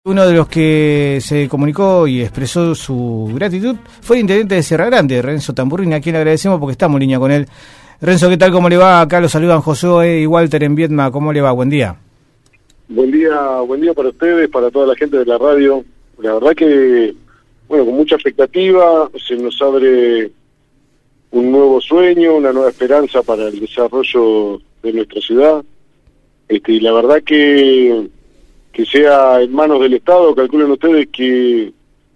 Uno de los que se comunicó y expresó su gratitud fue el intendente de Sierra Grande, Renzo Tamburrini, a quien le agradecemos porque estamos en línea con él. Renzo, ¿qué tal? ¿Cómo le va? Acá lo saludan Josué y Walter en Viedma. ¿Cómo le va? Buen día. Buen día para ustedes, para toda la gente de la radio. La verdad que, bueno, con mucha expectativa, se nos abre un nuevo sueño, una nueva esperanza para el desarrollo de nuestra ciudad. Y la verdad que sea en manos del Estado, calculen ustedes que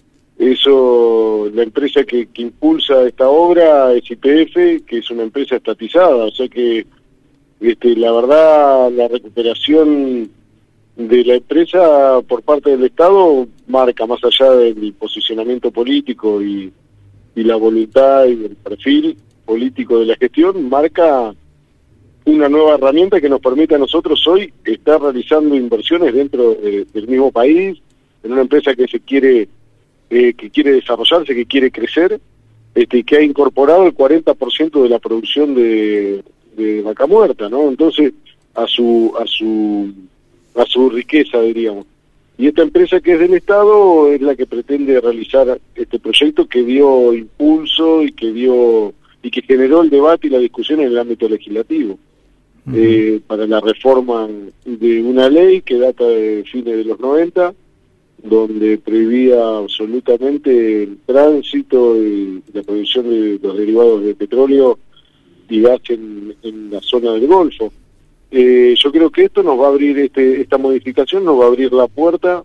eso, la empresa que impulsa esta obra es YPF, que es una empresa estatizada, o sea que la verdad la recuperación de la empresa por parte del Estado marca, más allá del posicionamiento político y la voluntad y el perfil político de la gestión, marca una nueva herramienta que nos permite a nosotros hoy estar realizando inversiones dentro del mismo país, en una empresa que quiere desarrollarse, que quiere crecer, que ha incorporado el 40% de la producción de vaca muerta, ¿no? Entonces, a su riqueza, diríamos. Y esta empresa que es del Estado es la que pretende realizar este proyecto que dio impulso y que generó el debate y la discusión en el ámbito legislativo. Para la reforma de una ley que data de fines de los 90, donde prohibía absolutamente el tránsito y la producción de los derivados de petróleo y gas en la zona del Golfo. Yo creo que esto nos va a abrir, esta modificación nos va a abrir la puerta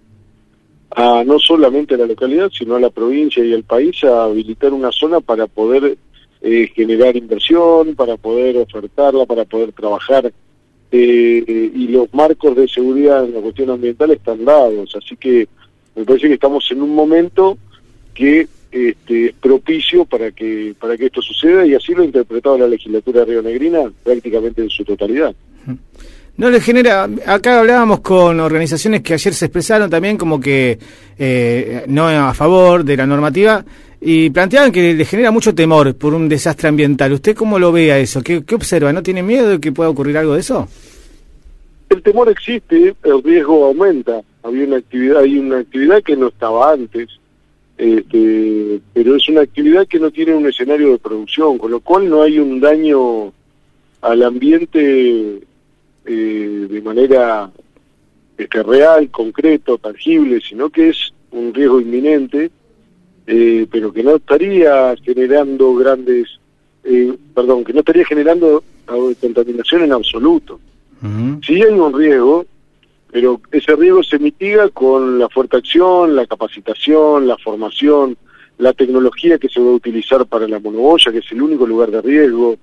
a no solamente a la localidad, sino a la provincia y al país a habilitar una zona para poder generar inversión, para poder ofertarla, para poder trabajar, y los marcos de seguridad en la cuestión ambiental están dados, así que me parece que estamos en un momento que es propicio para que esto suceda, y así lo ha interpretado la legislatura rionegrina prácticamente en su totalidad. ¿No le genera? Acá hablábamos con organizaciones que ayer se expresaron también como que no a favor de la normativa, y planteaban que le genera mucho temor por un desastre ambiental. ¿Usted cómo lo ve a eso? ¿Qué observa? ¿No tiene miedo de que pueda ocurrir algo de eso? El temor existe, el riesgo aumenta. Hay una actividad que no estaba antes, pero es una actividad que no tiene un escenario de producción, con lo cual no hay un daño al ambiente de manera real, concreto, tangible, sino que es un riesgo inminente, pero que no estaría generando que no estaría generando contaminación en absoluto. Sí hay un riesgo, pero ese riesgo se mitiga con la fuerte acción, la capacitación, la formación, la tecnología que se va a utilizar para la monoboya, que es el único lugar de riesgo.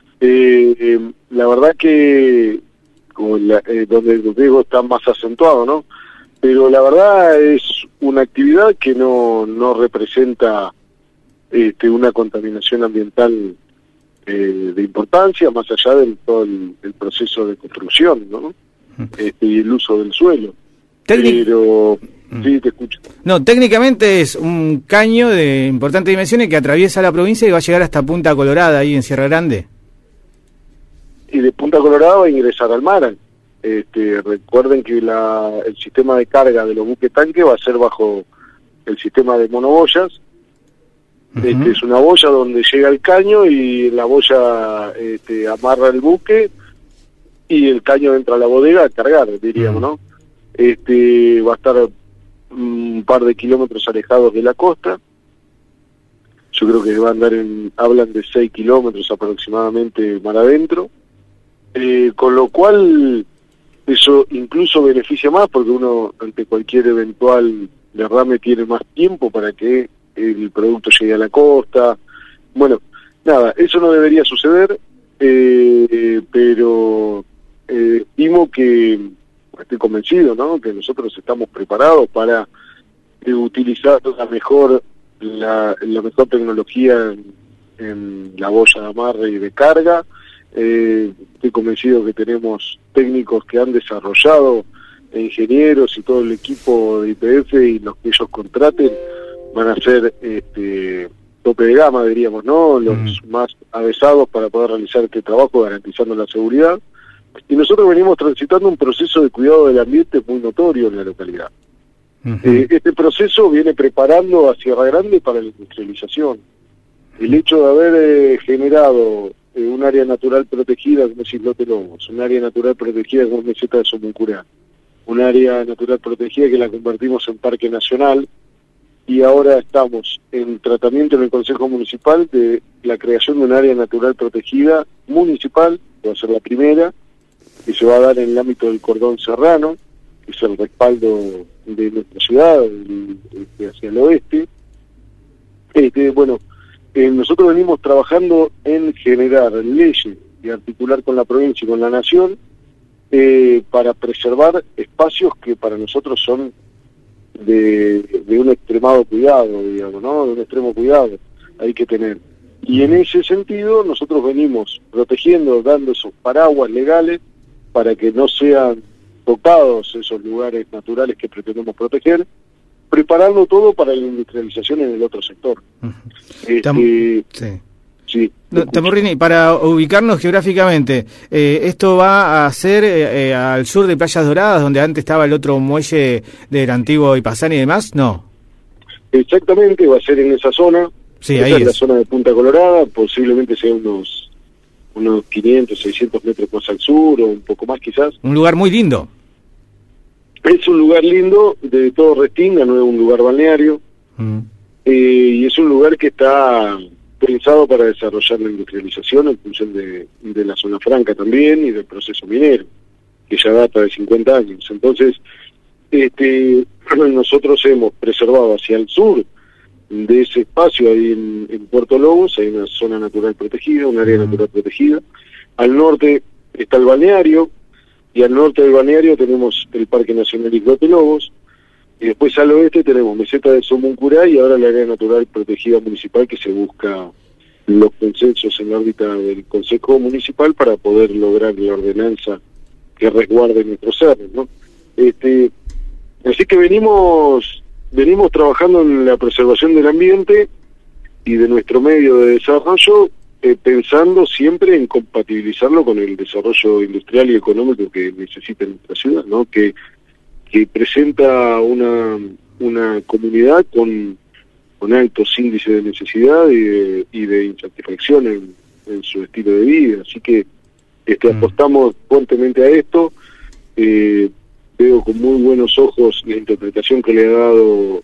La verdad que donde el riesgo está más acentuado, ¿no? Pero la verdad es una actividad que no representa una contaminación ambiental de importancia, más allá de todo el proceso de construcción, ¿no? Y el uso del suelo. Pero sí, te escucho. No, técnicamente es un caño de importantes dimensiones que atraviesa la provincia y va a llegar hasta Punta Colorada, ahí en Sierra Grande. Y de Punta Colorada va a ingresar al mar. Recuerden que el sistema de carga de los buques tanque va a ser bajo el sistema de monoboyas. Es una boya donde llega el caño y la boya amarra el buque y el caño entra a la bodega a cargar, diríamos, ¿no? Va a estar un par de kilómetros alejados de la costa. Yo creo que hablan de 6 kilómetros aproximadamente mar adentro, con lo cual eso incluso beneficia más, porque uno ante cualquier eventual derrame tiene más tiempo para que el producto llegue a la costa. Bueno, nada, eso no debería suceder, pero estimo que, estoy convencido, ¿no?, que nosotros estamos preparados para utilizar la mejor tecnología en la boya de amarre y de carga. Estoy convencido que tenemos técnicos que han desarrollado, ingenieros y todo el equipo de YPF, y los que ellos contraten van a ser tope de gama, diríamos, ¿no? Los más avesados para poder realizar este trabajo garantizando la seguridad. Y nosotros venimos transitando un proceso de cuidado del ambiente muy notorio en la localidad. Este proceso viene preparando a Sierra Grande para la industrialización. El hecho de haber generado un área natural protegida como es Islote Lobos, un área natural protegida como es Meseta de Somuncurá, un área natural protegida que la convertimos en Parque Nacional, y ahora estamos en tratamiento en el Consejo Municipal de la creación de un área natural protegida municipal, que va a ser la primera, que se va a dar en el ámbito del Cordón Serrano, que es el respaldo de nuestra ciudad, hacia el oeste. Nosotros venimos trabajando en generar leyes y articular con la provincia y con la nación para preservar espacios que para nosotros son de un extremado cuidado, digamos, ¿no? De un extremo cuidado hay que tener. Y en ese sentido nosotros venimos protegiendo, dando esos paraguas legales para que no sean tocados esos lugares naturales que pretendemos proteger, preparando todo para la industrialización en el otro sector. Sí. Tamborrini, para ubicarnos geográficamente, ¿esto va a ser al sur de Playas Doradas, donde antes estaba el otro muelle del antiguo Ipazán y demás? No. Exactamente, va a ser en esa zona. Sí, esa ahí es la zona de Punta Colorada, posiblemente sea unos 500, 600 metros más al sur, o un poco más quizás. Un lugar muy lindo. Es un lugar lindo, de todo Restinga, no es un lugar balneario, y es un lugar que está pensado para desarrollar la industrialización en función de la zona franca también y del proceso minero, que ya data de 50 años. Entonces, nosotros hemos preservado hacia el sur de ese espacio, ahí en Puerto Lobos, hay una zona natural protegida, un área natural protegida. Al norte está el balneario, y al norte del balneario tenemos el Parque Nacional Islote Lobos, y después al oeste tenemos Meseta de Somuncurá y ahora el área natural protegida municipal, que se busca los consensos en la órbita del Consejo Municipal para poder lograr la ordenanza que resguarde nuestros cerros, ¿no? Así que venimos trabajando en la preservación del ambiente y de nuestro medio de desarrollo, pensando siempre en compatibilizarlo con el desarrollo industrial y económico que necesita nuestra ciudad, ¿no? Que presenta una comunidad con altos índices de necesidad y de insatisfacción en su estilo de vida. Así que apostamos fuertemente a esto. Veo con muy buenos ojos la interpretación que le ha dado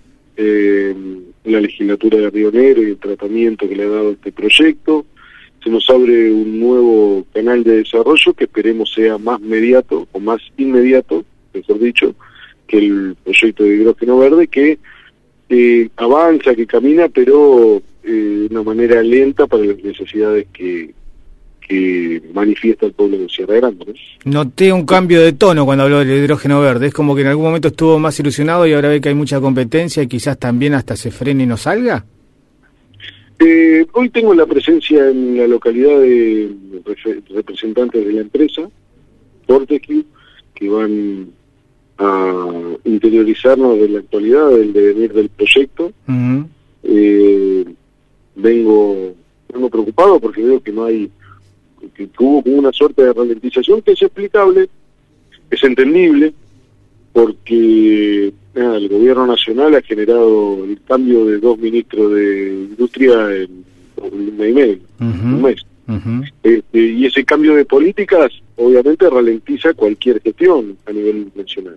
la legislatura de Río Negro y el tratamiento que le ha dado a este proyecto. Se nos abre un nuevo canal de desarrollo que esperemos sea más inmediato, mejor dicho, que el proyecto de hidrógeno verde, que avanza, que camina, pero de una manera lenta para las necesidades que manifiesta el pueblo de Sierra Grande, ¿no? Noté un cambio de tono cuando habló del hidrógeno verde. Es como que en algún momento estuvo más ilusionado y ahora ve que hay mucha competencia y quizás también hasta se frene y no salga. Hoy tengo la presencia en la localidad de representantes de la empresa, Fortescue, que van a interiorizarnos de la actualidad, del devenir del proyecto. Vengo preocupado porque veo que no hay, que hubo como una suerte de ralentización que es explicable, es entendible, porque el gobierno nacional ha generado el cambio de 2 ministros de industria en un mes y medio, un mes. Y ese cambio de políticas obviamente ralentiza cualquier gestión a nivel nacional.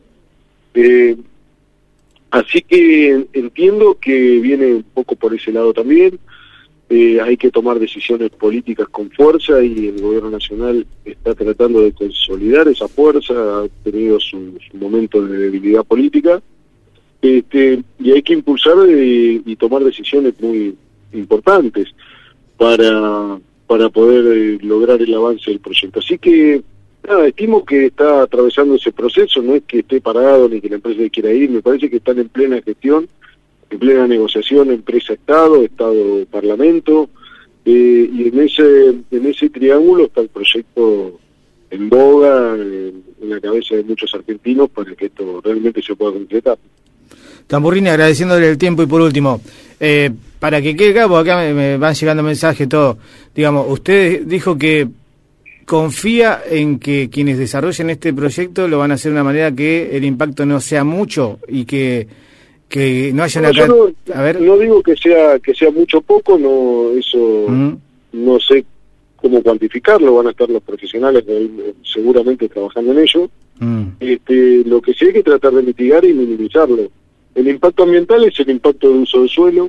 Así que entiendo que viene un poco por ese lado también. Hay que tomar decisiones políticas con fuerza y el gobierno nacional está tratando de consolidar esa fuerza, ha tenido su momento de debilidad política, y hay que impulsar y tomar decisiones muy importantes para poder lograr el avance del proyecto. Así que estimo que está atravesando ese proceso, no es que esté parado ni que la empresa quiera ir, me parece que están en plena gestión, en plena negociación, empresa-Estado, Estado-Parlamento, y en ese triángulo está el proyecto en boga, en la cabeza de muchos argentinos, para que esto realmente se pueda concretar. Tamborrini, agradeciéndole el tiempo, y por último, para que quede claro, porque acá me van llegando mensajes, todo, digamos, usted dijo que confía en que quienes desarrollen este proyecto lo van a hacer de una manera que el impacto no sea mucho y que que no haya a ver, no digo que sea mucho o poco, no, eso no sé cómo cuantificarlo, van a estar los profesionales seguramente trabajando en ello. Lo que sí hay que tratar de mitigar y minimizarlo. El impacto ambiental es el impacto de uso del suelo.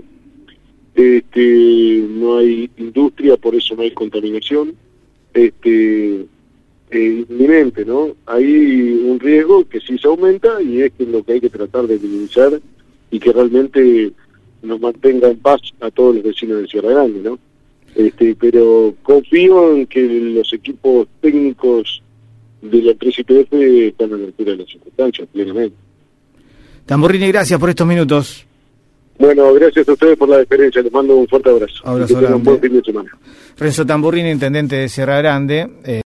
No hay industria, por eso no hay contaminación inminente, ¿no? Hay un riesgo que sí se aumenta y es que lo que hay que tratar de minimizar y que realmente nos mantenga en paz a todos los vecinos de Sierra Grande, ¿no? Pero confío en que los equipos técnicos de la empresa YPF están a la altura de las circunstancias, plenamente. Tamburrini, gracias por estos minutos. Bueno, gracias a ustedes por la deferencia, les mando un fuerte abrazo. Abrazo grande. Un buen fin de semana. Renzo Tamburrini, intendente de Sierra Grande.